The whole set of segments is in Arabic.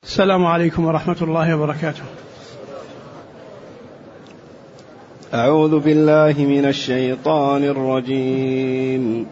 السلام عليكم ورحمة الله وبركاته. أعوذ بالله من الشيطان الرجيم.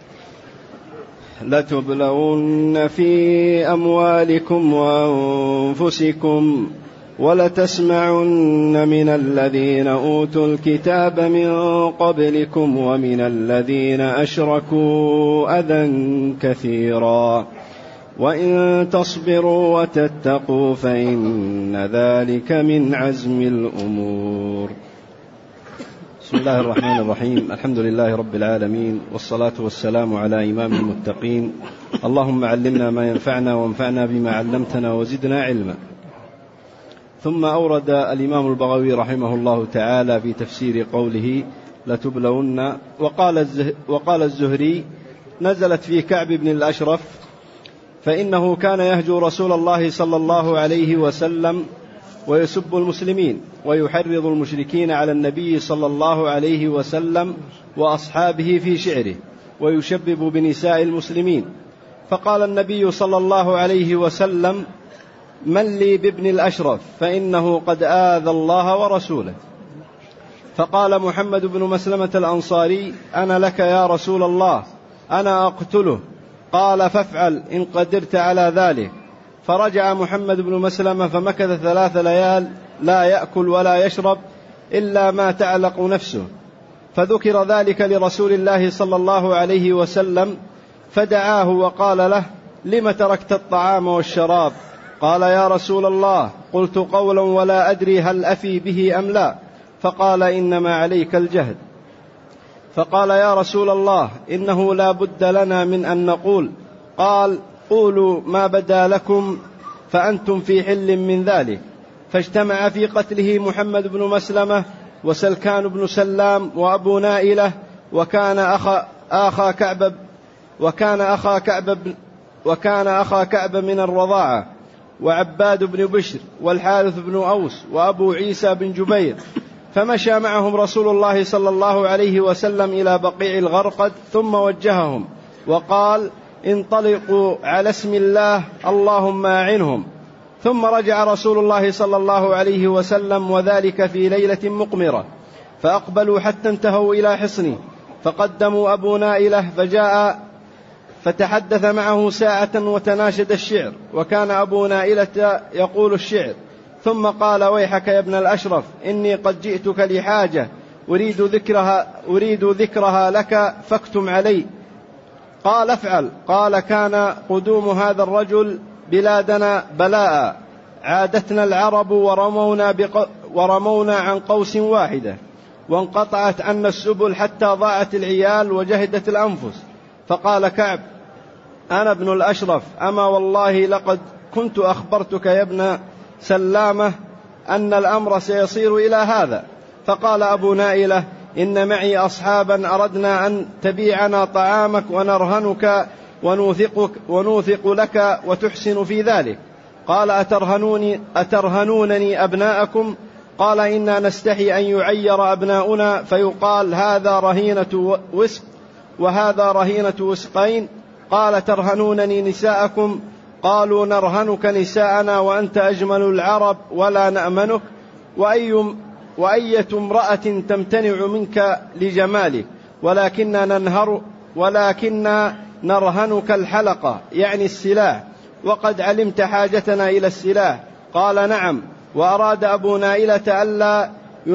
لتبلون في أموالكم وأنفسكم ولتسمعن من الذين أوتوا الكتاب من قبلكم ومن الذين أشركوا أذى كثيرا وإن تصبروا وتتقوا فإن ذلك من عزم الأمور. بسم الله الرحمن الرحيم. الحمد لله رب العالمين، والصلاة والسلام على إمام المتقين. اللهم علمنا ما ينفعنا وانفعنا بما علمتنا وزدنا علما. ثم أورد الإمام البغوي رحمه الله تعالى في تفسير قوله لتبلون، وقال الزهري نزلت في كعب بن الأشرف، فإنه كان يهجو رسول الله صلى الله عليه وسلم ويسب المسلمين ويحرض المشركين على النبي صلى الله عليه وسلم وأصحابه في شعره ويشبب بنساء المسلمين. فقال النبي صلى الله عليه وسلم: من لي بابن الأشرف فإنه قد آذى الله ورسوله. فقال محمد بن مسلمة الأنصاري: أنا لك يا رسول الله، أنا أقتله. قال: فافعل إن قدرت على ذلك. فرجع محمد بن مسلمة فمكث 3 ليال لا يأكل ولا يشرب إلا ما تعلق نفسه. فذكر ذلك لرسول الله صلى الله عليه وسلم، فدعاه وقال له: لم تركت الطعام والشراب؟ قال: يا رسول الله، قلت قولا ولا أدري هل أفي به أم لا. فقال: إنما عليك الجهد. فقال: يا رسول الله، إنه لا بد لنا من أن نقول. قال: قولوا ما بدا لكم فأنتم في حل من ذلك. فاجتمع في قتله محمد بن مسلمة وسلكان بن سلام وأبو نائلة وكان أخا كعب من الرضاعة، وعباد بن بشر والحارث بن أوس وأبو عيسى بن جبير. فمشى معهم رسول الله صلى الله عليه وسلم إلى بقيع الغرقد، ثم وجههم وقال: انطلقوا على اسم الله، اللهم أعنهم. ثم رجع رسول الله صلى الله عليه وسلم، وذلك في ليلة مقمرة. فأقبلوا حتى انتهوا إلى حصنه، فقدموا أبو نائلة فجاء فتحدث معه ساعة وتناشد الشعر، وكان أبو نائلة يقول الشعر. ثم قال: ويحك يا ابن الأشرف، إني قد جئتك لحاجة أريد ذكرها لك فاكتم علي. قال: افعل. قال: كان قدوم هذا الرجل بلادنا بلاء، عادتنا العرب ورمونا عن قوس واحدة، وانقطعت عنا السبل حتى ضاعت العيال وجهدت الأنفس. فقال كعب: أنا ابن الأشرف، أما والله لقد كنت أخبرتك يا ابن سلامة أن الأمر سيصير إلى هذا. فقال أبو نائلة: إن معي أصحابا أردنا أن تبيعنا طعامك ونرهنك ونوثق لك وتحسن في ذلك. قال: أترهنونني أبناءكم؟ قال: إنا نستحي أن يعير أبناؤنا فيقال هذا رهينة وسق وهذا رهينة وسقين. قال: ترهنونني نساءكم؟ قالوا: نرهنك نساءنا وأنت أجمل العرب ولا نأمنك، وأية امرأة تمتنع منك لجمالك، ولكننا نرهنك الحلقة، يعني السلاح، وقد علمت حاجتنا إلى السلاح. قال: نعم. وأراد أبو نائلة ألا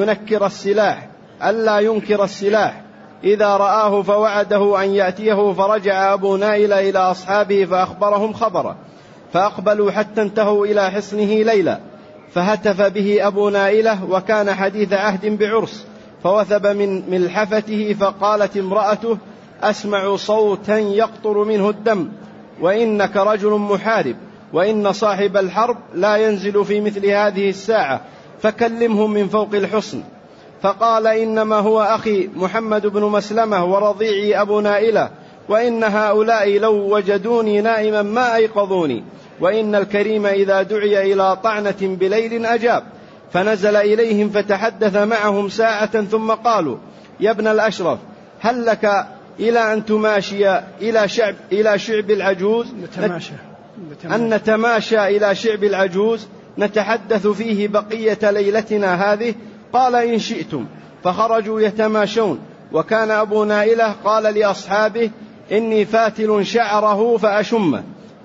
ينكر السلاح إذا رآه، فوعده أن يأتيه. فرجع أبو نائلة إلى أصحابه فأخبرهم خبره، فأقبلوا حتى انتهوا إلى حصنه ليلة. فهتف به أبو نائلة، وكان حديث عهد بعرس، فوثب من ملحفته. فقالت امرأته: أسمع صوتا يقطر منه الدم، وإنك رجل محارب، وإن صاحب الحرب لا ينزل في مثل هذه الساعة، فكلمهم من فوق الحصن. فقال: إنما هو أخي محمد بن مسلمة ورضيعي أبو نائلة، وإن هؤلاء لو وجدوني نائما ما أيقظوني، وإن الكريم إذا دعي إلى طعنة بليل أجاب. فنزل إليهم فتحدث معهم ساعة، ثم قالوا: يا ابن الأشرف، هل لك إلى أن تماشي إلى شعب العجوز أن نتماشى إلى شعب العجوز نتحدث فيه بقية ليلتنا هذه؟ قال إن شئتم. فخرجوا يتماشون. وكان أبو نائلة قال لأصحابه إني فاتل شعره فأشمه،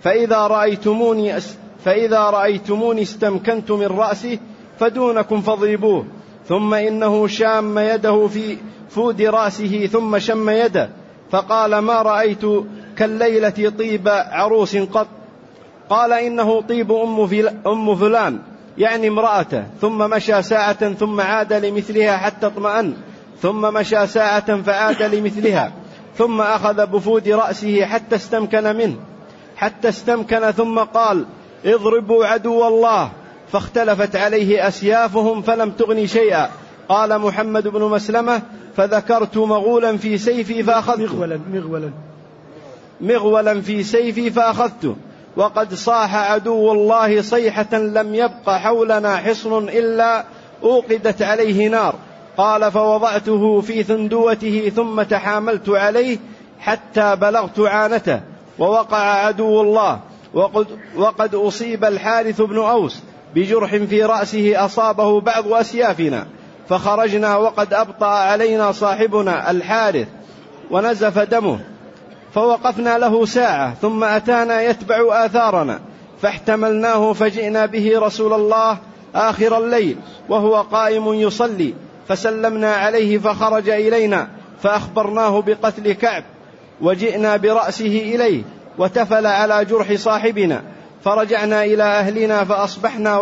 فإذا رأيتموني استمكنت من رأسه فدونكم فاضربوه. ثم إنه شام يده في فود رأسه ثم شم يده فقال ما رأيت كالليلة طيب عروس قط. قال إنه طيب أم فلان يعني امرأته. ثم مشى ساعة ثم عاد لمثلها حتى اطمأن، ثم مشى ساعة فعاد لمثلها، ثم أخذ بفود رأسه حتى استمكن ثم قال اضربوا عدو الله، فاختلفت عليه أسيافهم فلم تغني شيئا. قال محمد بن مسلمة فذكرت مغولا في سيفي فأخذته مغولا في سيفي فأخذته، وقد صاح عدو الله صيحة لم يبق حولنا حصن إلا أوقدت عليه نار. قال فوضعته في ثندوته ثم تحاملت عليه حتى بلغت عانته، ووقع عدو الله، وقد أصيب الحارث بن أوس بجرح في رأسه أصابه بعض أسيافنا، فخرجنا وقد أبطأ علينا صاحبنا الحارث ونزف دمه، فوقفنا له ساعة ثم أتانا يتبع آثارنا، فاحتملناه فجئنا به رسول الله آخر الليل وهو قائم يصلي، فسلمنا عليه فخرج إلينا فأخبرناه بقتل كعب، وجئنا برأسه إليه وتفل على جرح صاحبنا، فرجعنا إلى أهلنا فأصبحنا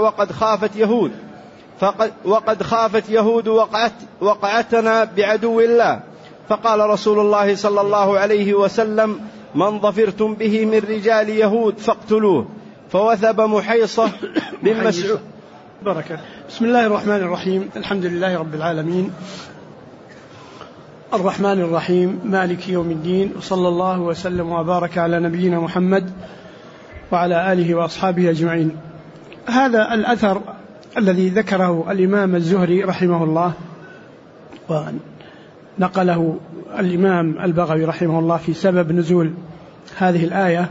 وقد خافت يهود وقعتنا بعدو الله. فقال رسول الله صلى الله عليه وسلم من ظفرتم به من رجال يهود فاقتلوه. فوثب محيصة بن مسعود. بركة. بسم الله الرحمن الرحيم. الحمد لله رب العالمين الرحمن الرحيم مالك يوم الدين، وصلى الله وسلم وبارك على نبينا محمد وعلى آله وأصحابه أجمعين. هذا الأثر الذي ذكره الإمام الزهري رحمه الله ونقله الإمام البغوي رحمه الله في سبب نزول هذه الآية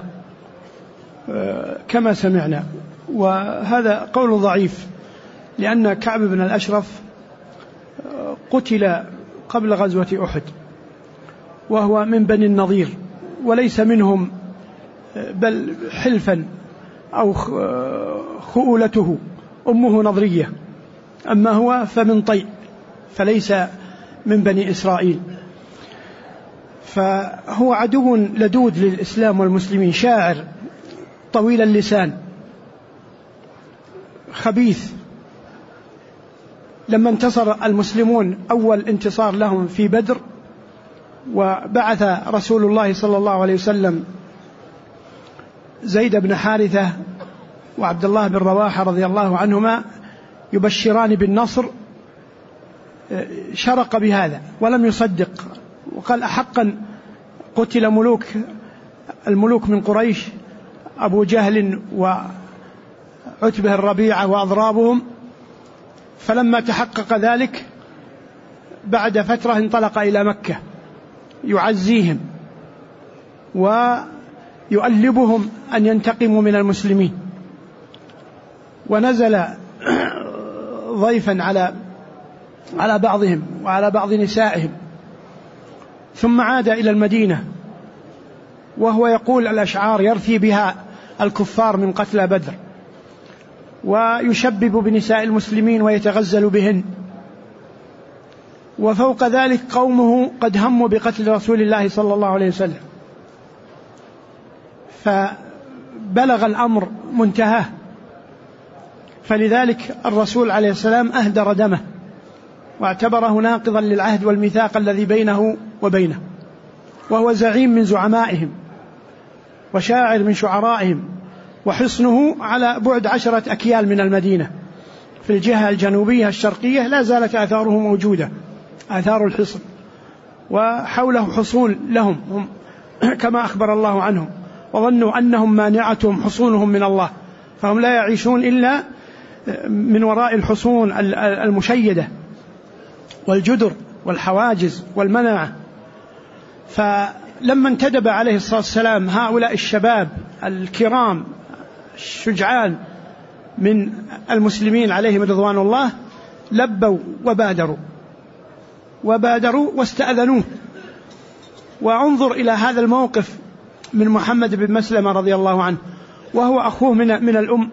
كما سمعنا، وهذا قول ضعيف، لأن كعب بن الأشرف قتل قبل غزوة أحد وهو من بني النضير وليس منهم، بل حلفا أو خؤولته أمه نضرية، أما هو فمن طيء فليس من بني إسرائيل، فهو عدو لدود للإسلام والمسلمين، شاعر طويل اللسان خبيث. لما انتصر المسلمون أول انتصار لهم في بدر، وبعث رسول الله صلى الله عليه وسلم زيد بن حارثة وعبد الله بن رواحة رضي الله عنهما يبشران بالنصر، شرق بهذا ولم يصدق، وقال أحقا قتل الملوك من قريش، أبو جهل وعتبة الربيعة وأضرابهم. فلما تحقق ذلك بعد فترة انطلق إلى مكة يعزيهم ويؤلبهم أن ينتقموا من المسلمين، ونزل ضيفا على بعضهم وعلى بعض نسائهم، ثم عاد إلى المدينة وهو يقول الأشعار يرثي بها الكفار من قتلى بدر، ويشبب بنساء المسلمين ويتغزل بهن، وفوق ذلك قومه قد هموا بقتل رسول الله صلى الله عليه وسلم، فبلغ الأمر منتهاه، فلذلك الرسول عليه السلام أهدر دمه واعتبره ناقضا للعهد والميثاق الذي بينه وبينه، وهو زعيم من زعمائهم وشاعر من شعرائهم، وحصنه على بعد 10 أكيال من المدينة في الجهة الجنوبية الشرقية، لا زالت آثاره موجودة، آثار الحصن، وحوله حصون لهم هم كما أخبر الله عنهم، وظنوا أنهم مانعتهم حصونهم من الله، فهم لا يعيشون إلا من وراء الحصون المشيدة والجدر والحواجز والمناعة. فلما انتدب عليه الصلاة والسلام هؤلاء الشباب الكرام شجعان من المسلمين عليهم رضوان الله لبوا وبادروا واستأذنوه. وانظر إلى هذا الموقف من محمد بن مسلمة رضي الله عنه وهو أخوه من الأم،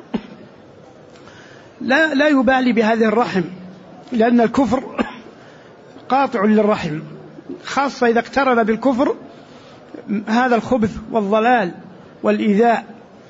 لا يبالي بهذه الرحم، لأن الكفر قاطع للرحم، خاصة إذا اقترن بالكفر هذا الخبث والضلال والإيذاء.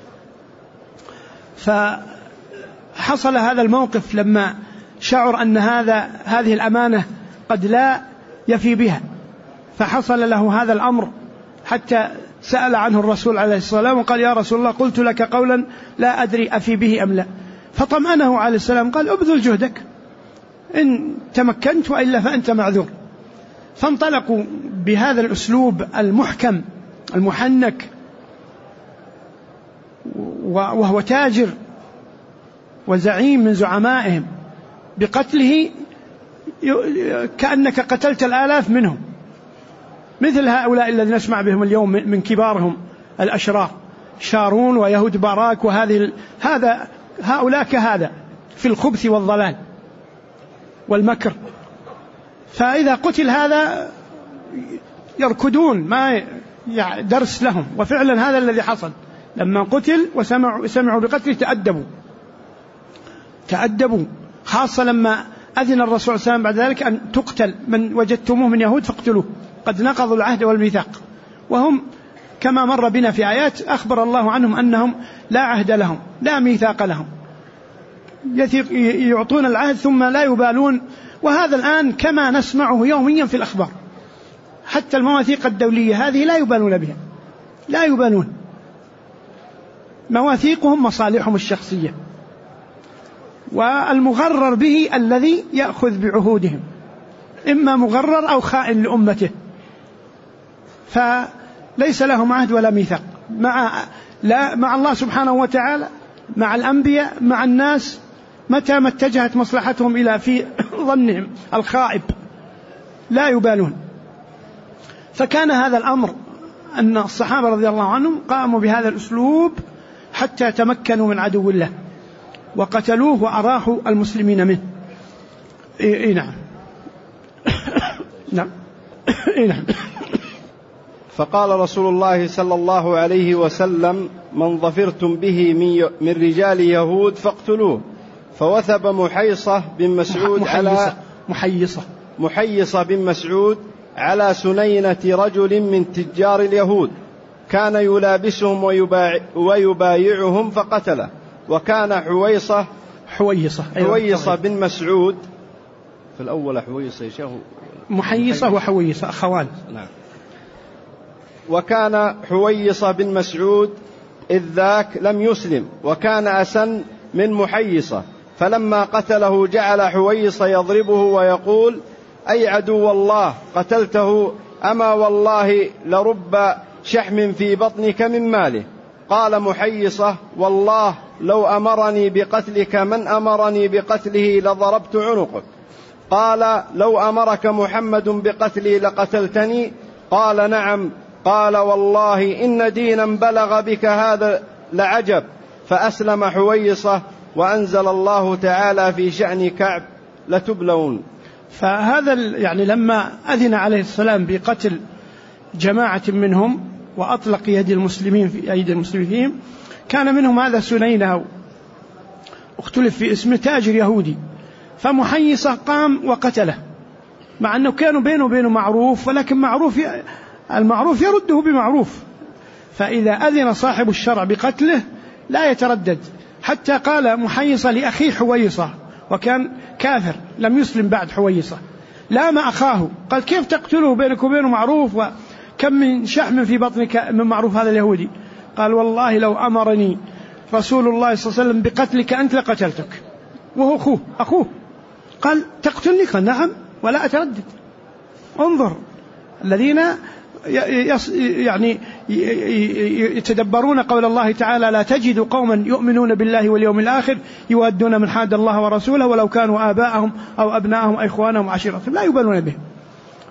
فحصل هذا الموقف لما شعر أن هذه الأمانة قد لا يفي بها، فحصل له هذا الأمر حتى سأل عنه الرسول عليه الصلاة والسلام وقال: يا رسول الله، قلت لك قولا لا أدري أفي به أم لا. فطمأنه عليه السلام قال: ابذل جهدك، إن تمكنت، وإلا فأنت معذور. فانطلقوا بهذا الأسلوب المحكم المحنك، وهو تاجر وزعيم من زعمائهم، بقتله كأنك قتلت الآلاف منهم، مثل هؤلاء الذين نسمع بهم اليوم من كبارهم الأشرار، شارون ويهود باراك هؤلاء كهذا في الخبث والضلال والمكر. فإذا قتل هذا يركضون، ما درس لهم. وفعلا هذا الذي حصل، لما قتل وسمعوا بقتله تأدبوا، خاصة لما أذن الرسول صلى الله عليه وسلم بعد ذلك أن تقتل من وجدتموه من يهود فاقتلوه، قد نقضوا العهد والميثاق، وهم كما مر بنا في آيات أخبر الله عنهم أنهم لا عهد لهم لا ميثاق لهم، يعطون العهد ثم لا يبالون. وهذا الآن كما نسمعه يوميا في الأخبار، حتى المواثيق الدولية هذه لا يبالون بها، لا يبالون، مواثيقهم مصالحهم الشخصية، والمغرر به الذي يأخذ بعهودهم، إما مغرر أو خائن لأمته، فليس لهم عهد ولا ميثاق مع الله سبحانه وتعالى، مع الأنبياء، مع الناس، متى ما اتجهت مصلحتهم إلى في ظنهم الخائب لا يبالون. فكان هذا الأمر أن الصحابة رضي الله عنهم قاموا بهذا الأسلوب حتى تمكنوا من عدو الله وقتلوه وأراحوا المسلمين منه. نعم. نعم. نعم. فقال رسول الله صلى الله عليه وسلم: من ظفرتم به من رجال يهود فاقتلوه. فوثب محيصة بن مسعود محيصة بن مسعود على سنينة رجل من تجار اليهود كان يلابسهم ويبايعهم فقتله. وكان حويصة بن مسعود، في الأول حويصة يا شيخ، محيصة وحويصة أخوان. نعم. وكان حويصة بن مسعود إذ ذاك لم يسلم، وكان أسن من محيصة، فلما قتله جعل حويصة يضربه ويقول: أي عدو الله قتلته، أما والله لرب شحم في بطنك من ماله. قال محيصة: والله لو أمرني بقتلك من أمرني بقتله لضربت عنقك. قال: لو أمرك محمد بقتلي لقتلتني؟ قال: نعم. قال: والله إن دينا بلغ بك هذا لعجب. فأسلم حويصة، وأنزل الله تعالى في شأن كعب: لتبلون. فهذا يعني لما أذن عليه السلام بقتل جماعة منهم وأطلق يد المسلمين في أيدي المسلمين فيهم، كان منهم هذا سنينة اختلف في اسمه، تاجر يهودي، فمحيصة قام وقتله، مع أنه كانوا بينه وبينه معروف، ولكن المعروف يرده بمعروف. فإذا أذن صاحب الشرع بقتله لا يتردد، حتى قال محيصة لأخيه حويصة، وكان كافر لم يسلم بعد حويصة، لام أخاه قال: كيف تقتله بينك وبينه معروف، وكم من شحم في بطنك من معروف هذا اليهودي؟ قال: والله لو أمرني رسول الله صلى الله عليه وسلم بقتلك أنت لقتلتك. وهو أخوه قال: تقتلني؟ قال: نعم ولا أتردد. انظر الذين يعني يتدبرون قول الله تعالى: لا تجد قوما يؤمنون بالله واليوم الآخر يودون من حاد الله ورسوله ولو كانوا آباءهم أو أبناءهم أو إخوانهم وعشيرتهم، لا يبالون بهم.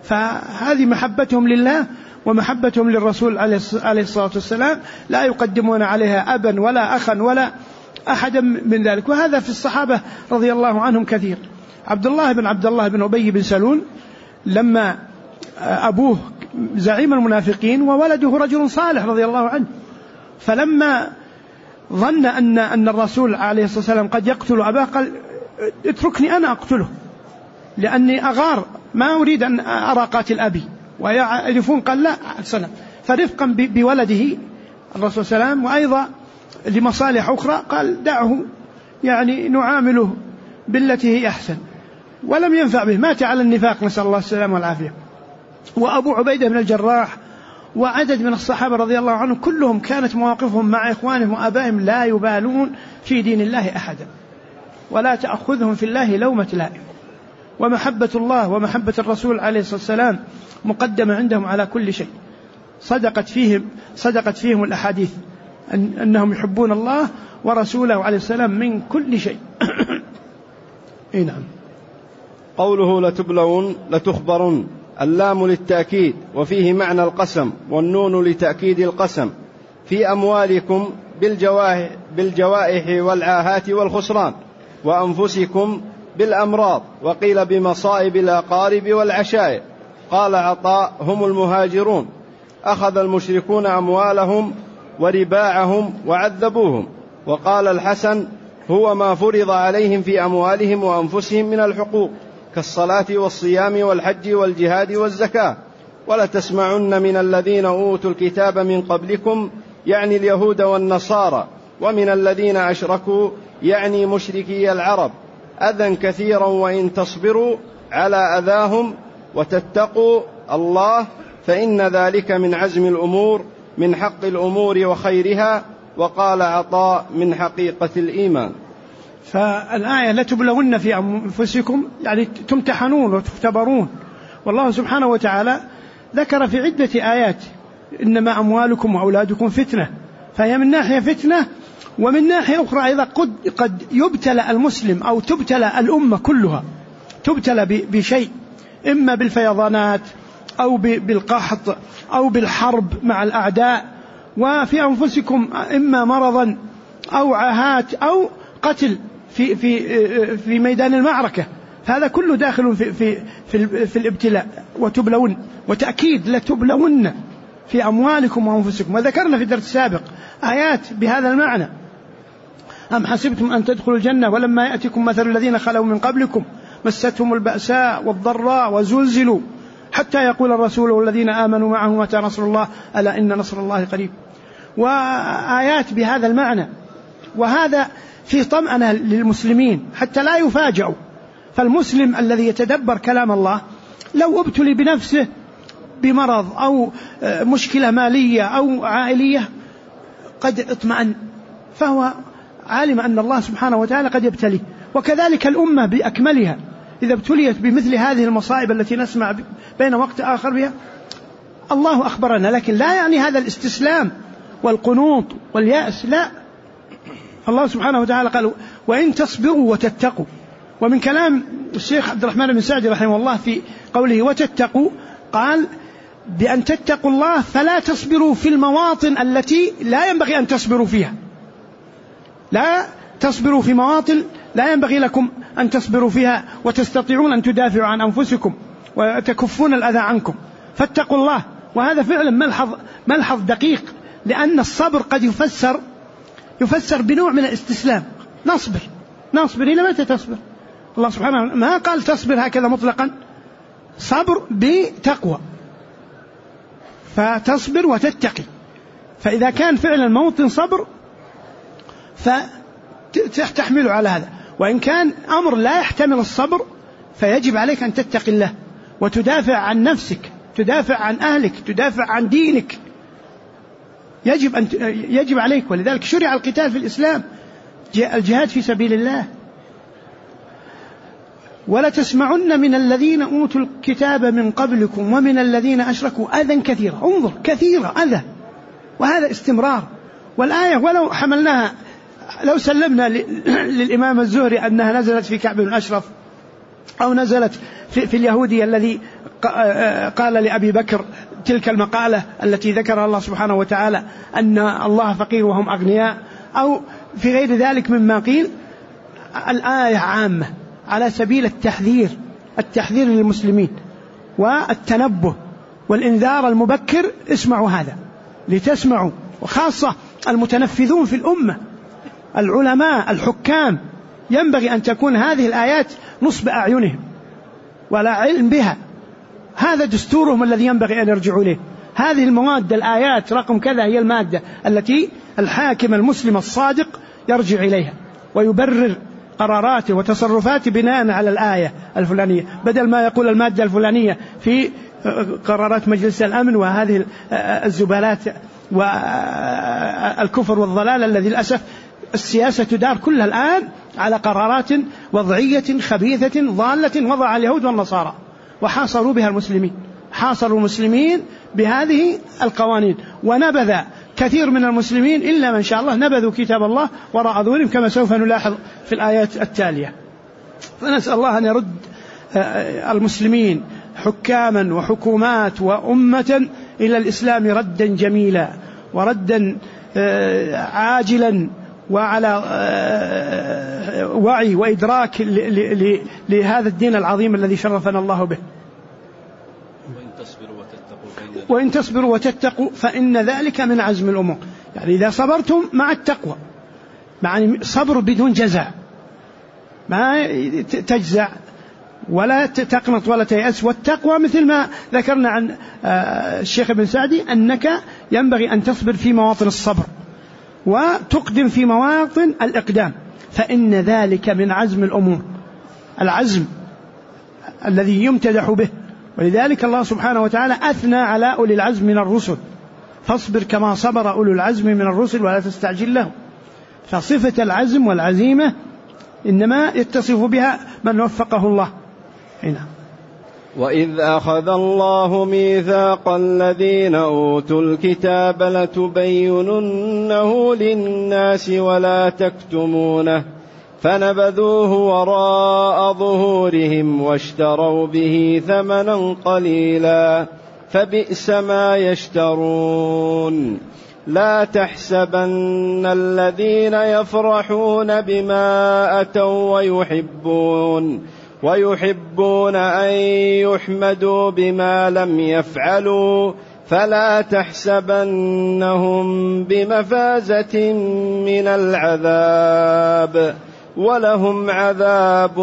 فهذه محبتهم لله ومحبتهم للرسول عليه الصلاة والسلام، لا يقدمون عليها أبا ولا أخا ولا أحدا من ذلك. وهذا في الصحابة رضي الله عنهم كثير. عبد الله بن أبي بن سلول لما أبوه زعيم المنافقين وولده رجل صالح رضي الله عنه، فلما ظن أن الرسول عليه الصلاة والسلام قد يقتل أباه قال اتركني أنا أقتله لأني أغار، ما أريد أن أرى قاتل أبي. ويعرفون قال لا سلام، فرفقا بولده الرسول صلى الله عليه وسلم وأيضا لمصالح أخرى قال دعه، يعني نعامله بالتي هي أحسن، ولم ينفع به، مات على النفاق، نسأل الله السلامة والعافية. وأبو عبيدة بن الجراح وعدد من الصحابة رضي الله عنهم كلهم كانت مواقفهم مع إخوانهم وآبائهم لا يبالون في دين الله أحدا، ولا تأخذهم في الله لومة لائم. ومحبة الله ومحبة الرسول عليه الصلاة والسلام مقدمة عندهم على كل شيء. صدقت فيهم الأحاديث أنهم يحبون الله ورسوله عليه السلام من كل شيء. نعم. قوله لتبلون لتخبرن، اللام للتأكيد وفيه معنى القسم، والنون لتأكيد القسم، في أموالكم بالجوائح والعاهات والخسران، وأنفسكم بالأمراض، وقيل بمصائب الأقارب والعشائر. قال عطاء هم المهاجرون، أخذ المشركون أموالهم ورباعهم وعذبوهم. وقال الحسن هو ما فرض عليهم في أموالهم وأنفسهم من الحقوق كالصلاة والصيام والحج والجهاد والزكاة. ولتسمعن من الذين أوتوا الكتاب من قبلكم، يعني اليهود والنصارى، ومن الذين أشركوا، يعني مشركي العرب، أذى كثيرا وإن تصبروا على أذاهم وتتقوا الله فإن ذلك من عزم الأمور، من حق الأمور وخيرها. وقال عطاء من حقيقة الإيمان. فالآية لتبلون في أنفسكم، يعني تمتحنون وتختبرون. والله سبحانه وتعالى ذكر في عدة آيات إنما أموالكم وأولادكم فتنة، فهي من ناحية فتنة، ومن ناحية أخرى أيضا قد يبتلى المسلم أو تبتلى الأمة كلها، تبتلى بشيء، إما بالفيضانات أو بالقحط أو بالحرب مع الأعداء، وفي أنفسكم إما مرضا أو عاهات أو قتل في ميدان المعركة. فهذا كله داخل في الابتلاء. وتبلون، وتأكيد لتبلون في أموالكم وأنفسكم. وذكرنا في الدرس السابق آيات بهذا المعنى: أم حسبتم أن تدخلوا الجنة ولما يأتكم مثل الذين خلوا من قبلكم مستهم البأساء والضراء وزلزلوا حتى يقول الرسول والذين آمنوا معه متى نصر الله ألا إن نصر الله قريب. وآيات بهذا المعنى. وهذا في طمأنة للمسلمين حتى لا يفاجئوا. فالمسلم الذي يتدبر كلام الله لو ابتلي بنفسه بمرض أو مشكلة مالية أو عائلية قد اطمأن، فهو عالم أن الله سبحانه وتعالى قد يبتليه. وكذلك الأمة بأكملها إذا ابتليت بمثل هذه المصائب التي نسمع بين وقت آخر بها، الله أخبرنا، لكن لا يعني هذا الاستسلام والقنوط واليأس، لا. الله سبحانه وتعالى قال وإن تصبروا وتتقوا. ومن كلام الشيخ عبد الرحمن بن سعدي رحمه الله في قوله وتتقوا، قال بأن تتقوا الله فلا تصبروا في المواطن التي لا ينبغي أن تصبروا فيها، لا تصبروا في مواطن لا ينبغي لكم أن تصبروا فيها، وتستطيعون أن تدافعوا عن أنفسكم وتكفون الأذى عنكم، فاتقوا الله. وهذا فعلا ملحظ دقيق، لأن الصبر قد يفسر بنوع من الاستسلام. نصبر إلى متى تصبر؟ الله سبحانه ما قال تصبر هكذا مطلقا، صبر بتقوى، فتصبر وتتقي. فإذا كان فعلا موطن صبر فتحمله على هذا، وإن كان أمر لا يحتمل الصبر فيجب عليك أن تتقي الله وتدافع عن نفسك، تدافع عن أهلك، تدافع عن دينك، يجب عليك. ولذلك شرع القتال في الإسلام، الجهاد في سبيل الله. ولتسمعن من الذين أوتوا الكتاب من قبلكم ومن الذين أشركوا أذى كثيرا. انظر، كثيرا أذى، وهذا استمرار. والآية ولو حملناها، لو سلمنا للإمام الزهري أنها نزلت في كعب بن أشرف أو نزلت في اليهودي الذي قال لأبي بكر تلك المقالة التي ذكرها الله سبحانه وتعالى أن الله فقير وهم أغنياء، أو في غير ذلك مما قيل. الآية عامة على سبيل التحذير للمسلمين والتنبه والإنذار المبكر. اسمعوا هذا لتسمعوا، وخاصة المتنفذون في الأمة، العلماء الحكام، ينبغي أن تكون هذه الآيات نصب أعينهم ولا علم بها. هذا دستورهم الذي ينبغي أن يرجعوا إليه. هذه المواد، الآيات رقم كذا، هي المادة التي الحاكم المسلم الصادق يرجع إليها ويبرر قراراته وتصرفاته بناء على الآية الفلانية، بدل ما يقول المادة الفلانية في قرارات مجلس الأمن وهذه الزبالات والكفر والضلال الذي للأسف السياسة تدار كلها الآن على قرارات وضعية خبيثة ضالة وضع اليهود والنصارى، وحاصروا بها المسلمين، حاصروا المسلمين بهذه القوانين، ونبذ كثير من المسلمين إلا من شاء الله نبذوا كتاب الله وراء ظهورهم كما سوف نلاحظ في الآيات التالية. فنسأل الله أن يرد المسلمين حكاما وحكومات وأمة إلى الإسلام ردا جميلا وردا عاجلا وعلى وعي وإدراك لهذا الدين العظيم الذي شرفنا الله به. وإن تصبروا وتتقوا فإن ذلك من عزم الأمور. يعني إذا صبرتم مع التقوى، يعني صبر بدون جزع، ما تجزع ولا تقنط ولا تيأس. والتقوى مثل ما ذكرنا عن الشيخ ابن سعدي أنك ينبغي أن تصبر في مواطن الصبر وتقدم في مواطن الإقدام، فإن ذلك من عزم الأمور، العزم الذي يمتدح به. ولذلك الله سبحانه وتعالى أثنى على أولي العزم من الرسل، فاصبر كما صبر أولو العزم من الرسل ولا تستعجل لهم. فصفة العزم والعزيمة إنما يتصف بها من وفقه الله. هنا وإذ أخذ الله ميثاق الذين أوتوا الكتاب لتبيننه للناس ولا تكتمونه فنبذوه وراء ظهورهم واشتروا به ثمنا قليلا فبئس ما يشترون. لا تحسبن الذين يفرحون بما أتوا ويحبون أن يحمدوا بما لم يفعلوا فلا تحسبنهم بمفازة من العذاب ولهم عذاب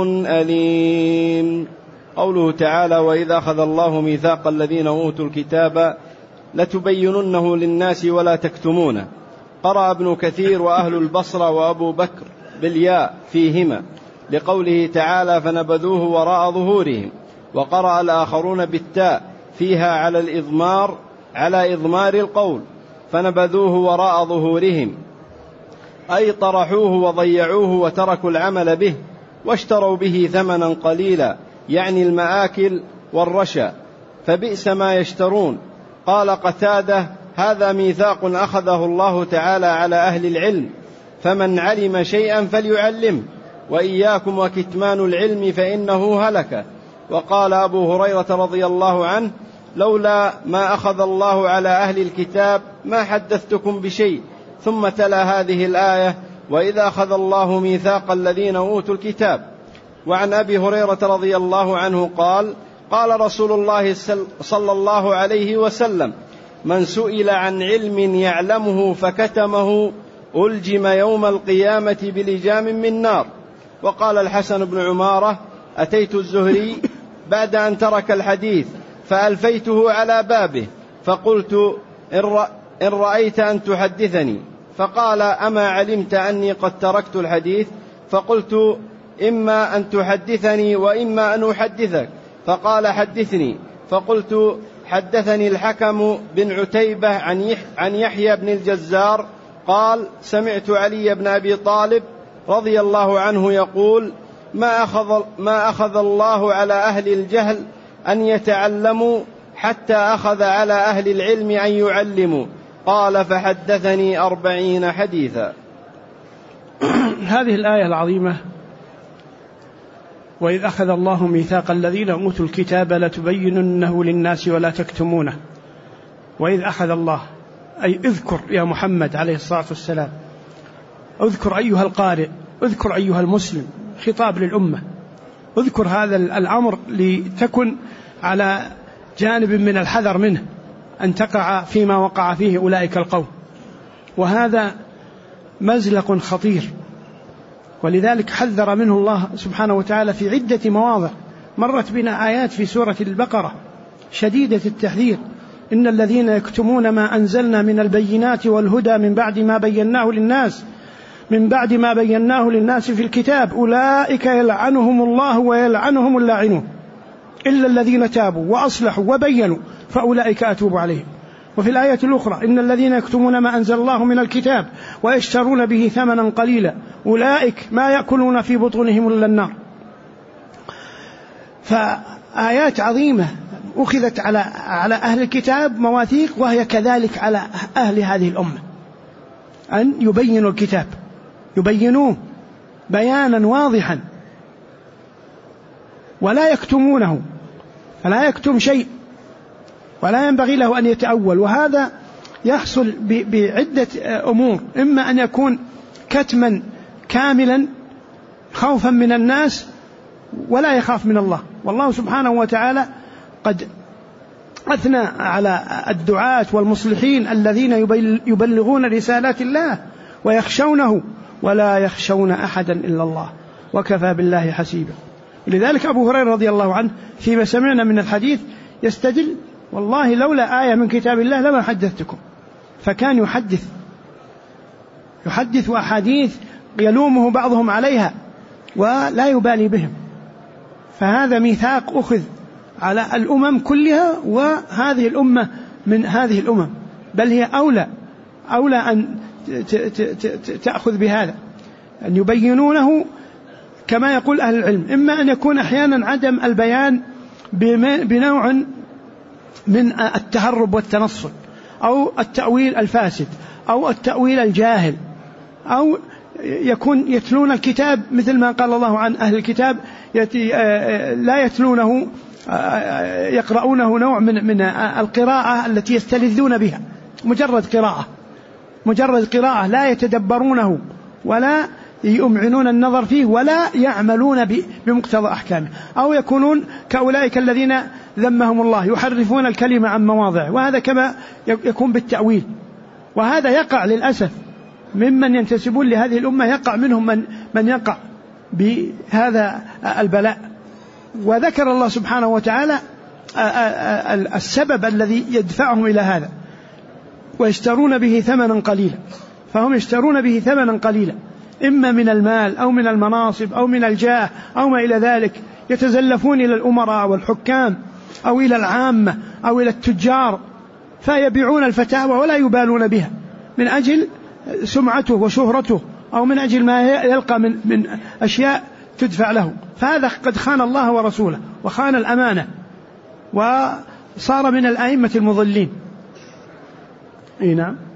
أليم. قوله تعالى وإذا أخذ الله ميثاق الذين أوتوا الكتاب لتبيننه للناس ولا تكتمونه. قرأ ابن كثير وأهل البصرة وأبو بكر بالياء فيهما لقوله تعالى فنبذوه وراء ظهورهم، وقرأ الآخرون بالتاء فيها على إضمار القول فنبذوه وراء ظهورهم، أي طرحوه وضيعوه وتركوا العمل به واشتروا به ثمنا قليلا، يعني المآكل والرشا، فبئس ما يشترون. قال قتادة هذا ميثاق أخذه الله تعالى على أهل العلم، فمن علم شيئا فليعلمه، وإياكم وكتمان العلم فإنه هلك. وقال أبو هريرة رضي الله عنه لولا ما أخذ الله على أهل الكتاب ما حدثتكم بشيء، ثم تلا هذه الآية وإذا أخذ الله ميثاق الذين أوتوا الكتاب. وعن أبي هريرة رضي الله عنه قال رسول الله صلى الله عليه وسلم من سئل عن علم يعلمه فكتمه ألجم يوم القيامة بلجام من نار. وقال الحسن بن عمارة أتيت الزهري بعد أن ترك الحديث فألفيته على بابه فقلت إن رأيت أن تحدثني، فقال أما علمت أني قد تركت الحديث؟ فقلت إما أن تحدثني وإما أن أحدثك، فقال حدثني. فقلت حدثني الحكم بن عتيبة عن يحيى بن الجزار قال سمعت علي بن أبي طالب رضي الله عنه يقول ما أخذ الله على أهل الجهل أن يتعلموا حتى أخذ على أهل العلم أن يعلموا. قال فحدثني 40 حديثا. هذه الآية العظيمة وإذ أخذ الله ميثاق الذين أوتوا الكتاب لتبيننه للناس ولا تكتمونه. وإذ أخذ الله أي اذكر يا محمد عليه الصلاة والسلام، اذكر أيها القارئ، اذكر أيها المسلم، خطاب للأمة، اذكر هذا الأمر لتكن على جانب من الحذر منه أن تقع فيما وقع فيه أولئك القوم، وهذا مزلق خطير. ولذلك حذر منه الله سبحانه وتعالى في عدة مواضع. مرت بنا آيات في سورة البقرة شديدة التحذير: إن الذين يكتمون ما أنزلنا من البينات والهدى من بعد ما بيناه للناس في الكتاب أولئك يلعنهم الله ويلعنهم اللاعنون إلا الذين تابوا وأصلحوا وبينوا فأولئك أتوب عليهم. وفي الآية الأخرى: إن الذين يكتمون ما أنزل الله من الكتاب ويشترون به ثمنا قليلا أولئك ما يأكلون في بطونهم إلا النار. فآيات عظيمة أخذت على أهل الكتاب مواثيق، وهي كذلك على أهل هذه الأمة أن يبينوا الكتاب، يبينوه بيانا واضحا ولا يكتمونه، فلا يكتم شيء ولا ينبغي له أن يتأول. وهذا يحصل بعدة أمور: إما أن يكون كتما كاملا خوفا من الناس ولا يخاف من الله، والله سبحانه وتعالى قد أثنى على الدعاة والمصلحين الذين يبلغون رسالات الله ويخشونه ولا يخشون أحدا إلا الله وكفى بالله حسيبا. لذلك أبو هريرة رضي الله عنه فيما سمعنا من الحديث يستدل: والله لولا آية من كتاب الله لما حدثتكم. فكان يحدث أحاديث يلومه بعضهم عليها ولا يبالي بهم. فهذا ميثاق أخذ على الأمم كلها، وهذه الأمة من هذه الأمم، بل هي أولى أن تأخذ بهذا، أن يبينونه كما يقول أهل العلم. إما أن يكون أحيانا عدم البيان بنوع من التهرب والتنصل، أو التأويل الفاسد، أو التأويل الجاهل، أو يكون يتلون الكتاب مثل ما قال الله عن أهل الكتاب لا يتلونه، يقرؤونه نوع من القراءة التي يستلذون بها، مجرد قراءة لا يتدبرونه ولا يمعنون النظر فيه ولا يعملون بمقتضى أحكامه. أو يكونون كأولئك الذين ذمهم الله، يحرفون الكلمة عن مواضع، وهذا كما يكون بالتأويل. وهذا يقع للأسف ممن ينتسبون لهذه الأمة، يقع منهم من يقع بهذا البلاء. وذكر الله سبحانه وتعالى السبب الذي يدفعهم إلى هذا: ويشترون به ثمنا قليلا. فهم يشترون به ثمنا قليلا، إما من المال أو من المناصب أو من الجاه أو ما إلى ذلك، يتزلفون إلى الأمراء والحكام أو إلى العامة أو إلى التجار، فيبيعون الفتاوى ولا يبالون بها من أجل سمعته وشهرته، أو من أجل ما يلقى من أشياء تدفع له. فهذا قد خان الله ورسوله وخان الأمانة، وصار من الأئمة المضلين. نعم.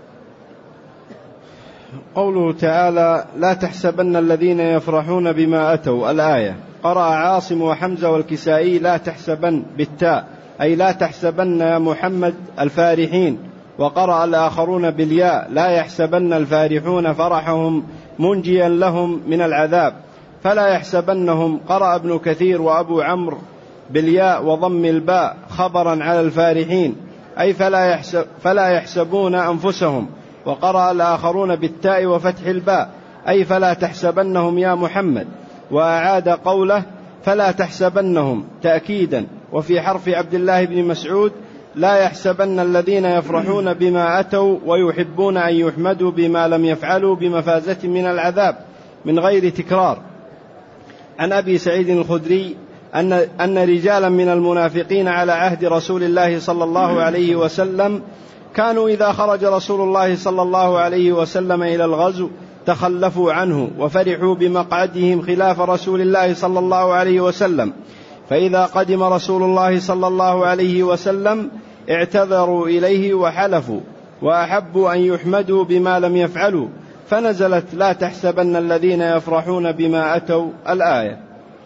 قوله تعالى: لا تحسبن الذين يفرحون بما أتوا، الآية. قرأ عاصم وحمزة والكسائي: لا تحسبن بالتاء، أي لا تحسبن يا محمد الفارحين. وقرأ الآخرون بالياء: لا يحسبن الفارحون فرحهم منجيا لهم من العذاب، فلا يحسبنهم. قرأ ابن كثير وأبو عمرو بالياء وضم الباء خبرا على الفارحين، أي فلا يحسبون أنفسهم. وقرأ الآخرون بالتاء وفتح الباء، أي فلا تحسبنهم يا محمد. وأعاد قوله: فلا تحسبنهم تأكيدا. وفي حرف عبد الله بن مسعود: لا يحسبن الذين يفرحون بما أتوا ويحبون أن يحمدوا بما لم يفعلوا بمفازة من العذاب من غير تكرار. عن أبي سعيد الخدري أن رجالا من المنافقين على عهد رسول الله صلى الله عليه وسلم كانوا إذا خرج رسول الله صلى الله عليه وسلم إلى الغزو تخلفوا عنه وفرحوا بمقعدهم خلاف رسول الله صلى الله عليه وسلم، فإذا قدم رسول الله صلى الله عليه وسلم اعتذروا إليه وحلفوا وأحبوا أن يحمدوا بما لم يفعلوا، فنزلت: لا تحسبن الذين يفرحون بما أتوا، الآية.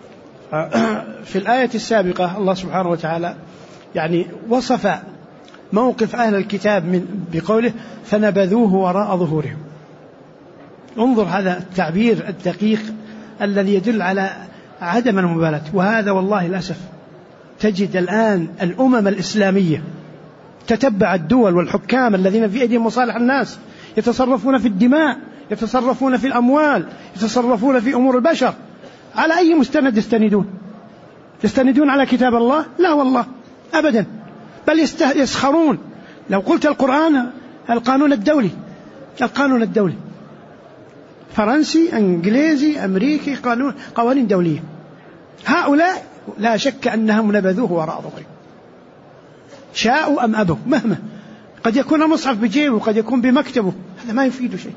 في الآية السابقة الله سبحانه وتعالى يعني وصف موقف أهل الكتاب بقوله فنبذوه وراء ظهورهم. انظر هذا التعبير الدقيق الذي يدل على عدم المبالاة. وهذا والله للأسف تجد الآن الأمم الإسلامية تتبع الدول والحكام الذين في أيديهم مصالح الناس، يتصرفون في الدماء، يتصرفون في الأموال، يتصرفون في أمور البشر. على أي مستند يستندون على كتاب الله؟ لا والله أبدا، بل يسخرون. لو قلت القرآن القانون الدولي فرنسي، انجليزي، امريكي، قوانين دولية، هؤلاء لا شك انهم نبذوه وراء ظهورهم شاءوا ام ابوا. مهما قد يكون المصحف بجيبه وقد يكون بمكتبه، هذا ما يفيد شيء.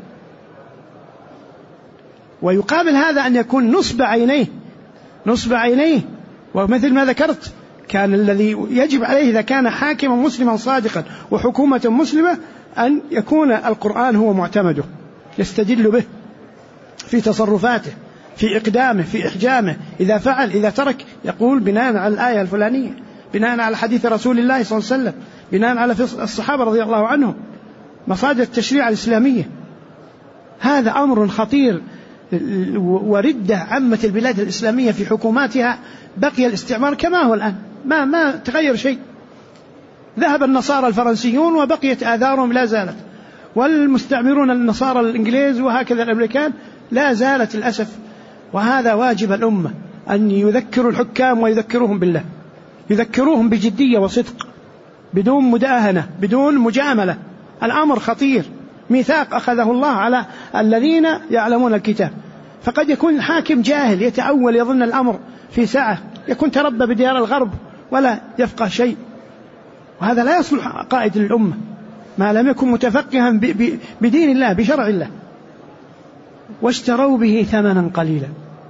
ويقابل هذا ان يكون نصب عينيه. ومثل ما ذكرت كان الذي يجب عليه إذا كان حاكما مسلما صادقا وحكومة مسلمة أن يكون القرآن هو معتمده، يستدل به في تصرفاته، في إقدامه، في إحجامه، إذا فعل إذا ترك يقول بناء على الآية الفلانية، بناء على حديث رسول الله صلى الله عليه وسلم، بناء على الصحابة رضي الله عنهم، مصادر التشريع الإسلامية. هذا أمر خطير، وردة عامة البلاد الإسلامية في حكوماتها. بقي الاستعمار كما هو الآن، ما تغير شيء. ذهب النصارى الفرنسيون وبقيت آثارهم لا زالت، والمستعمرون النصارى الإنجليز وهكذا الأمريكان لا زالت للأسف. وهذا واجب الأمة أن يذكروا الحكام ويذكروهم بالله، يذكروهم بجدية وصدق، بدون مداهنة، بدون مجاملة. الأمر خطير، ميثاق أخذه الله على الذين يعلمون الكتاب. فقد يكون الحاكم جاهل يتأول، يظن الأمر في ساعة، يكون تربى بديار الغرب ولا يفقه شيء، وهذا لا يصلح قائد للأمة ما لم يكن متفقها بدين الله بشرع الله. واشتروا به ثمنا قليلا،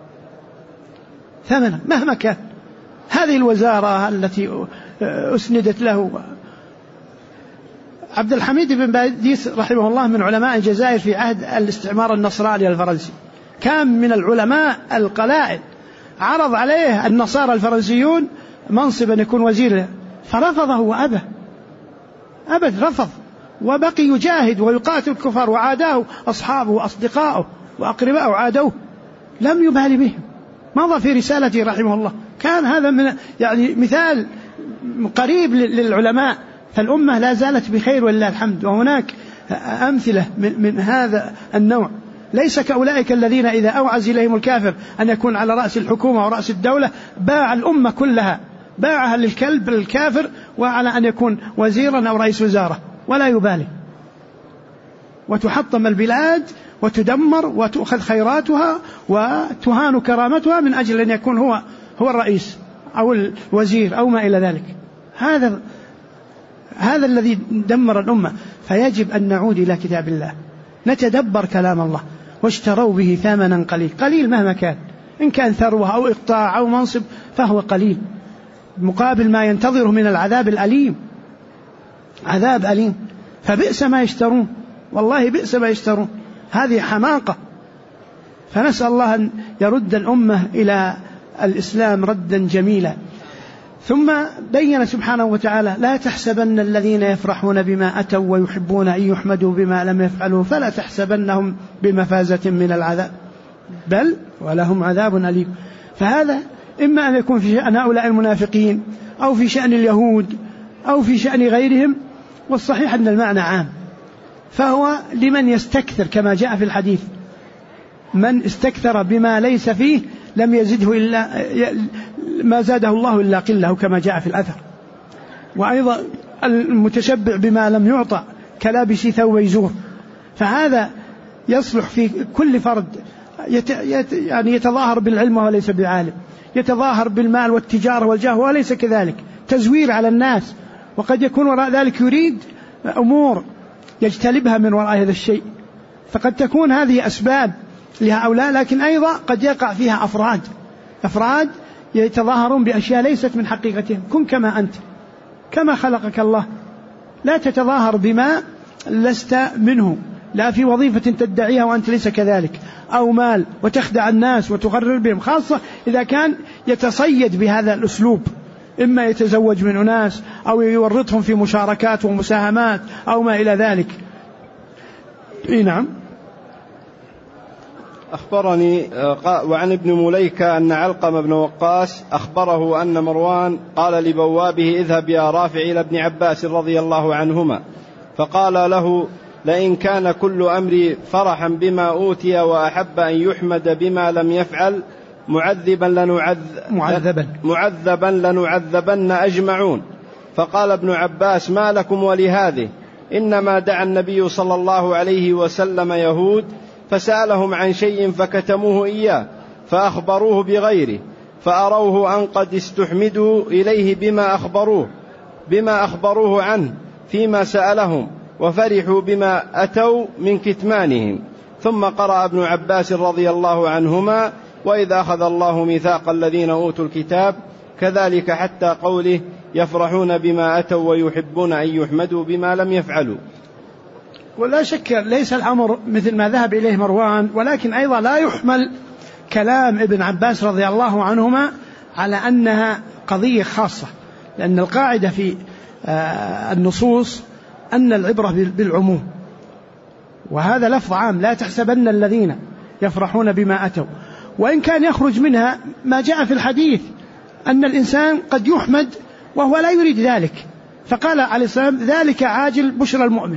ثمنا مهما كان. هذه الوزارة التي أسندت له عبد الحميد بن باديس رحمه الله من علماء الجزائر في عهد الاستعمار النصراني الفرنسي، كان من العلماء القلائل، عرض عليه النصارى الفرنسيون منصبا يكون وزير فرفضه وأبى، رفض، وبقي يجاهد ويقاتل الكفار، وعاداه أصحابه وأصدقائه وأقربائه عادوه، لم يبالي بهم، مضى في رسالته رحمه الله. كان هذا من يعني مثال قريب للعلماء. فالأمة لا زالت بخير ولله الحمد. وهناك أمثلة من هذا النوع، ليس كأولئك الذين إذا أوعز إليهم الكافر أن يكون على رأس الحكومة ورأس الدولة باع الأمة كلها، باعها للكلب الكافر، وعلى أن يكون وزيرا أو رئيس وزارة ولا يبالي، وتحطم البلاد وتدمر وتؤخذ خيراتها وتهان كرامتها من أجل أن يكون هو الرئيس أو الوزير أو ما إلى ذلك. هذا الذي دمر الأمة. فيجب أن نعود إلى كتاب الله، نتدبر كلام الله. واشتروا به ثمنا قليل مهما كان، إن كان ثروة أو إقطاع أو منصب فهو قليل مقابل ما ينتظره من العذاب الأليم، عذاب أليم. فبئس ما يشترون، والله بئس ما يشترون، هذه حماقة. فنسأل الله أن يرد الأمة إلى الإسلام ردا جميلا. ثم بين سبحانه وتعالى لا تحسبن الذين يفرحون بما أتوا ويحبون أن يحمدوا بما لم يفعلوا فلا تحسبنهم بمفازة من العذاب بل ولهم عذاب أليم. فهذا إما أن يكون في شأن هؤلاء المنافقين أو في شأن اليهود أو في شأن غيرهم، والصحيح أن المعنى عام، فهو لمن يستكثر كما جاء في الحديث: من استكثر بما ليس فيه لم يزده إلا ما زاده الله إلا قله كما جاء في الأثر. وأيضا المتشبع بما لم يعطى كلابس ثوب يزور. فهذا يصلح في كل فرد يعني يتظاهر بالعلم وليس بعالم، يتظاهر بالمال والتجارة والجاه وليس كذلك، تزوير على الناس، وقد يكون وراء ذلك يريد أمور يجتلبها من وراء هذا الشيء. فقد تكون هذه أسباب لهؤلاء، لكن أيضا قد يقع فيها أفراد يتظاهرون بأشياء ليست من حقيقتهم. كن كما أنت، كما خلقك الله، لا تتظاهر بما لست منه، لا في وظيفة تدعيها وأنت ليس كذلك، أو مال وتخدع الناس وتغرر بهم، خاصة إذا كان يتصيد بهذا الأسلوب، إما يتزوج من أناس أو يورطهم في مشاركات ومساهمات أو ما إلى ذلك. نعم. أخبرني وعن ابن مليكة أن علقمة بن وقاص أخبره أن مروان قال لبوابه اذهب يا رافع إلى ابن عباس رضي الله عنهما، فقال له لئن كان كل أمري فرحا بما أوتي وأحب أن يحمد بما لم يفعل معذبا لنعذبن أجمعون. فقال ابن عباس ما لكم ولهذه؟ إنما دعا النبي صلى الله عليه وسلم يهود فسألهم عن شيء فكتموه إياه فأخبروه بغيره، فأروه أن قد استحمدوا إليه بما أخبروه عنه فيما سألهم، وفرحوا بما أتوا من كتمانهم. ثم قرأ ابن عباس رضي الله عنهما وإذا أخذ الله ميثاق الذين أوتوا الكتاب كذلك حتى قوله يفرحون بما أتوا ويحبون أن يحمدوا بما لم يفعلوا. ولا شك ليس الأمر مثل ما ذهب إليه مروان، ولكن أيضا لا يحمل كلام ابن عباس رضي الله عنهما على أنها قضية خاصة، لأن القاعدة في النصوص أن العبرة بالعموم، وهذا لفظ عام، لا تحسبن الذين يفرحون بما أتوا، وإن كان يخرج منها ما جاء في الحديث أن الإنسان قد يحمد وهو لا يريد ذلك، فقال عليه السلام ذلك عاجل بشرى المؤمن،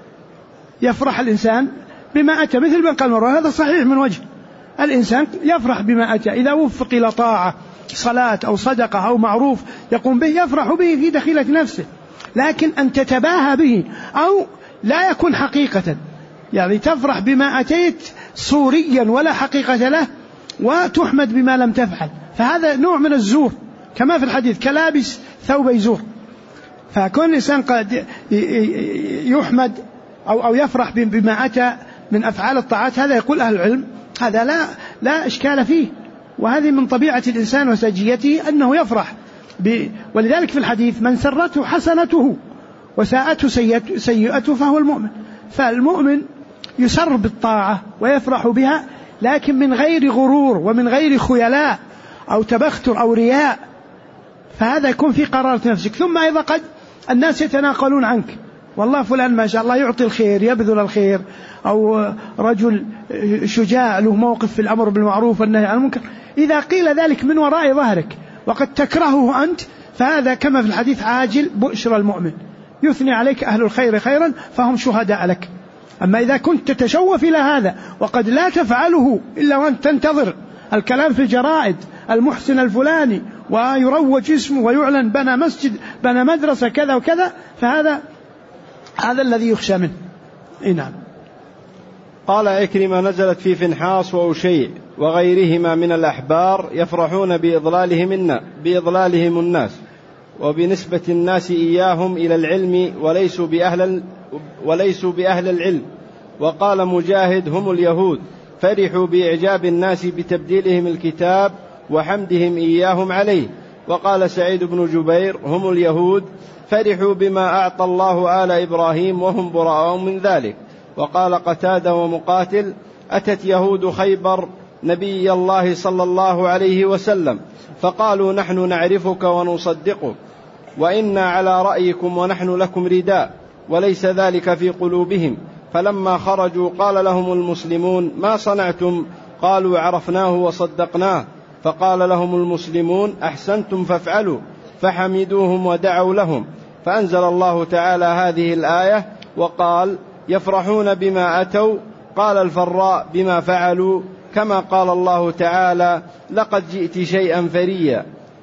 يفرح الإنسان بما أتى، مثل ما قال مروان هذا صحيح من وجه، الإنسان يفرح بما أتى إذا وفق إلى طاعة صلاة أو صدقة أو معروف يقوم به يفرح به في دخيلة نفسه، لكن أن تتباهى به أو لا يكون حقيقة، يعني تفرح بما أتيت صوريا ولا حقيقة له وتحمد بما لم تفعل، فهذا نوع من الزور كما في الحديث كلابس ثوب يزور. فكون الإنسان قد يحمد أو يفرح بما أتى من أفعال الطاعات، هذا يقول أهل العلم هذا لا إشكال فيه، وهذه من طبيعة الإنسان وسجيته أنه يفرح ولذلك في الحديث من سرته حسنته وساءته سيئته فهو المؤمن. فالمؤمن يسر بالطاعة ويفرح بها، لكن من غير غرور ومن غير خيلاء أو تبختر أو رياء، فهذا يكون في قرارة نفسك. ثم أيضا قد الناس يتناقلون عنك، والله فلان ما شاء الله يعطي الخير يبذل الخير، أو رجل شجاع له موقف في الأمر بالمعروف والنهي عن المنكر، إذا قيل ذلك من وراء ظهرك وقد تكرهه أنت فهذا كما في الحديث عاجل بؤشر المؤمن، يثني عليك أهل الخير خيرا فهم شهداء لك. أما إذا كنت تتشوف إلى هذا وقد لا تفعله إلا وأنت تنتظر الكلام في الجرائد المحسن الفلاني ويروج اسمه ويعلن بنى مسجد بنى مدرسة كذا وكذا، فهذا الذي يخشى منه. نعم. قال عكرمة نزلت في فنحاس وأشيع وغيرهما من الأحبار يفرحون بإضلالهم الناس وبنسبة الناس إياهم إلى العلم وليسوا بأهل العلم. وقال مجاهد هم اليهود فرحوا بإعجاب الناس بتبديلهم الكتاب وحمدهم إياهم عليه. وقال سعيد بن جبير هم اليهود فرحوا بما أعطى الله آل إبراهيم وهم براء من ذلك. وقال قتادة ومقاتل أتت يهود خيبر نبي الله صلى الله عليه وسلم فقالوا نحن نعرفك ونصدقك وإنا على رأيكم ونحن لكم رداء، وليس ذلك في قلوبهم. فلما خرجوا قال لهم المسلمون ما صنعتم؟ قالوا عرفناه وصدقناه. فقال لهم المسلمون أحسنتم فافعلوا، فحمدوهم ودعوا لهم. فأنزل الله تعالى هذه الآية وقال يفرحون بما أتوا. قال الفراء بما فعلوا، كما قال الله تعالى لقد جئت شيئا فريا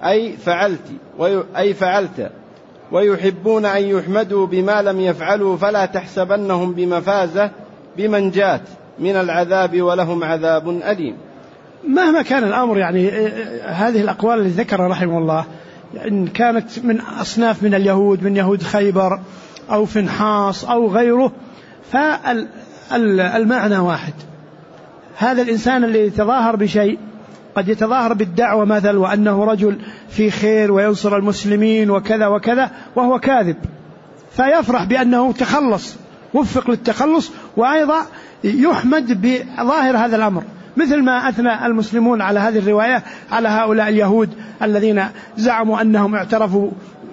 أي فعلت، ويحبون أن يحمدوا بما لم يفعلوا فلا تحسبنهم بمفازة بمنجاة من العذاب ولهم عذاب أليم. مهما كان الأمر، يعني هذه الأقوال التي ذكر رحمه الله إن كانت من أصناف من اليهود من يهود خيبر أو فنحاس أو غيره، فالمعنى واحد. هذا الإنسان اللي يتظاهر بشيء قد يتظاهر بالدعوة مثل وأنه رجل في خير وينصر المسلمين وكذا وكذا وهو كاذب، فيفرح بأنه تخلص وفق للتخلص وأيضا يحمد بظاهر هذا الأمر، مثل ما أثنى المسلمون على هذه الرواية على هؤلاء اليهود الذين زعموا أنهم اعترفوا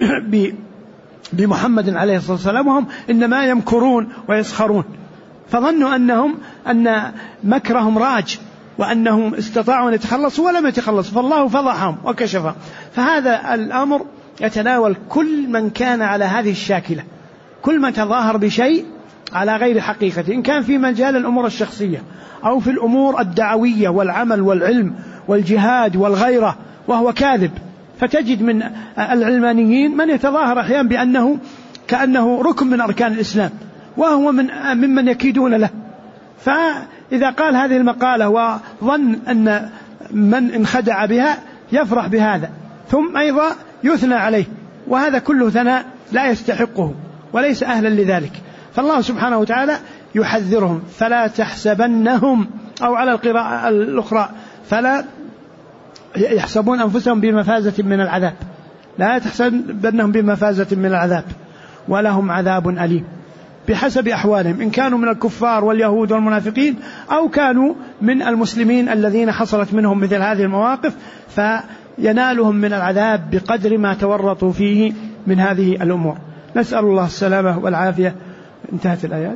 بمحمد عليه الصلاة والسلام وهم إنما يمكرون ويسخرون، فظنوا أن مكرهم راج وأنهم استطاعوا أن يتخلصوا ولم يتخلصوا، فالله فضحهم وكشفهم. فهذا الأمر يتناول كل من كان على هذه الشاكلة، كل من تظاهر بشيء على غير حقيقته، إن كان في مجال الأمور الشخصية أو في الأمور الدعوية والعمل والعلم والجهاد والغيرة وهو كاذب. فتجد من العلمانيين من يتظاهر أحيانا بأنه كأنه ركن من أركان الإسلام وهو ممن يكيدون له، فإذا قال هذه المقالة وظن أن من انخدع بها يفرح بهذا ثم أيضا يثنى عليه، وهذا كله ثناء لا يستحقه وليس أهلا لذلك. فالله سبحانه وتعالى يحذرهم فلا تحسبنهم، أو على القراءة الأخرى فلا يحسبون أنفسهم بمفازة من العذاب، لا تحسبنهم بمفازة من العذاب ولهم عذاب أليم بحسب أحوالهم، إن كانوا من الكفار واليهود والمنافقين أو كانوا من المسلمين الذين حصلت منهم مثل هذه المواقف، فينالهم من العذاب بقدر ما تورطوا فيه من هذه الأمور. نسأل الله السلامة والعافية. انتهت الآيات.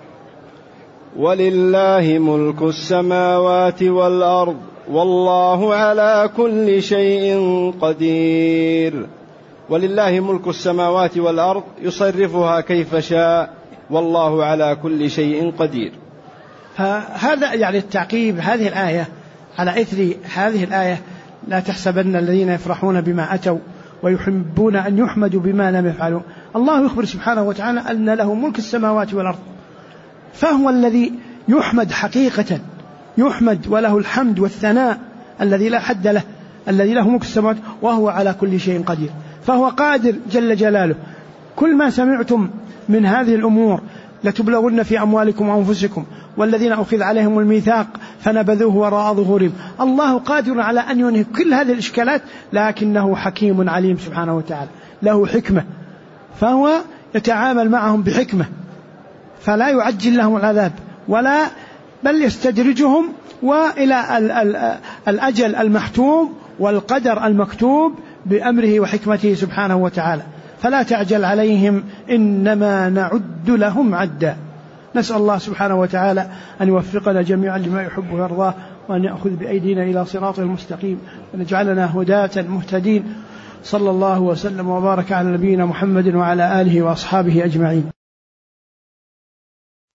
ولله ملك السماوات والأرض والله على كل شيء قدير. ولله ملك السماوات والأرض يصرفها كيف شاء والله على كل شيء قدير. هذا يعني التعقيب هذه الآية على إثر هذه الآية لا تحسبن الذين يفرحون بما أتوا ويحبون أن يحمدوا بما لم يفعلوا. الله يخبر سبحانه وتعالى أن له ملك السماوات والأرض، فهو الذي يحمد حقيقة، يحمد وله الحمد والثناء الذي لا حد له، الذي له ملك السماوات وهو على كل شيء قدير، فهو قادر جل جلاله. كل ما سمعتم من هذه الأمور لتبلغن في أموالكم وأنفسكم والذين أخذ عليهم الميثاق فنبذوه وراء ظهورهم، الله قادر على أن ينهي كل هذه الإشكالات، لكنه حكيم عليم سبحانه وتعالى، له حكمة، فهو يتعامل معهم بحكمة، فلا يعجل لهم العذاب ولا بل يستدرجهم وإلى الأجل المحتوم والقدر المكتوب بأمره وحكمته سبحانه وتعالى، فلا تعجل عليهم إنما نعد لهم عدا. نسأل الله سبحانه وتعالى أن يوفقنا جميعا لما يحب ويرضاه، وأن يأخذ بأيدينا إلى صراطه المستقيم، وأن يجعلنا هداة مهتدين. صلى الله وسلم وبارك على نبينا محمد وعلى آله وأصحابه أجمعين.